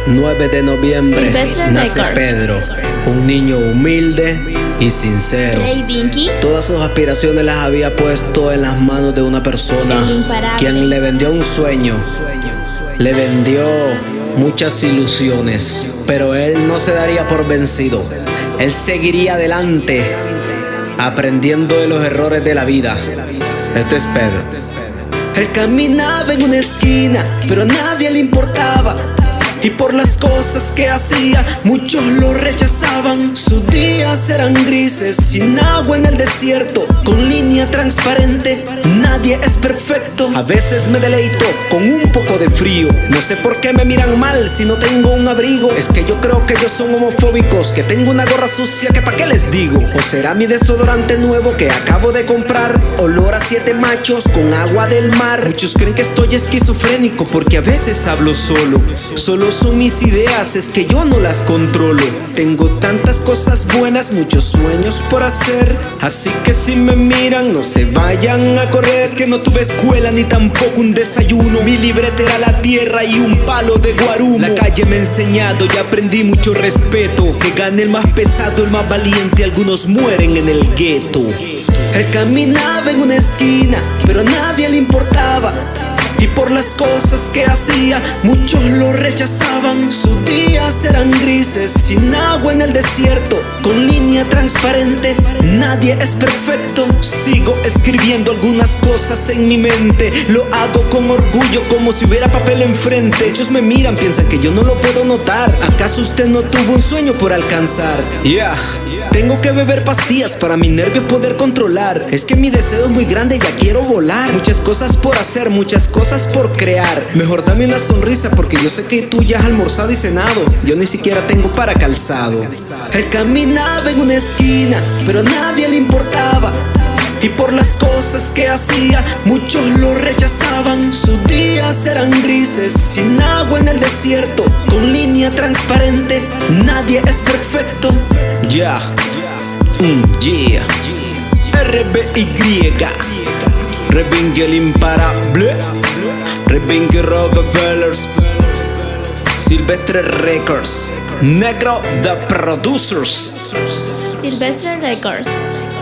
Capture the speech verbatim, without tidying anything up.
nueve de noviembre Silvestre nace Records. Pedro, un niño humilde y sincero. Hey, Vinky. Todas sus aspiraciones las había puesto en las manos de una persona El imparable. quien le vendió un sueño, le vendió muchas ilusiones, pero él no se daría por vencido. Él seguiría adelante, aprendiendo de los errores de la vida. Este es Pedro. Él caminaba en una esquina, pero a nadie le importaba. Y por las cosas que hacía, muchos lo rechazaban. Sus días eran grises, sin agua en el desierto, con línea transparente. Nadie es perfecto. A veces me deleito con un poco de frío. No sé por qué me miran mal si no tengo un abrigo. Es que yo creo que ellos son homofóbicos, que tengo una gorra sucia que pa' qué les digo. O será mi desodorante nuevo que acabo de comprar, olor a siete machos con agua del mar. Muchos creen que estoy esquizofrénico porque a veces hablo solo. Solo son mis ideas, es que yo no las controlo. Tengo tantas cosas buenas, muchos sueños por hacer. Así que si me miran, no se vayan a correr. Es que no tuve escuela ni tampoco un desayuno. Mi libreta era la tierra y un palo de guarumo. La calle me ha enseñado y aprendí mucho respeto. Que gane el más pesado, el más valiente. Algunos mueren en el gueto. Él caminaba en una esquina, pero a nadie le importaba. Y por las cosas que hacía, muchos lo rechazaban. Sus días eran grises, sin agua en el desierto, con línea transparente. Nadie es perfecto. Sigo escribiendo algunas cosas en mi mente. Lo hago con orgullo, como si hubiera papel enfrente. Muchos me miran, piensan que yo no lo puedo notar. ¿Acaso usted no tuvo un sueño por alcanzar? Yeah. Tengo que beber pastillas para mi nervio poder controlar. Es que mi deseo es muy grande, ya quiero volar. Muchas cosas por hacer, muchas cosas por crear. Mejor dame una sonrisa porque yo sé que tú ya has almorzado y cenado. Yo ni siquiera tengo para calzado. Él caminaba en una esquina, pero a nadie le importaba. Y por las cosas que hacía, muchos lo rechazaban. Sus días eran grises, sin agua en el desierto, con línea transparente. Nadie es perfecto. Ya, yeah. mm, yeah. R B Y Rebinky el imparable, Rebinky Rockefellers, Silvestre Records, Negro The Producers. Silvestre Records.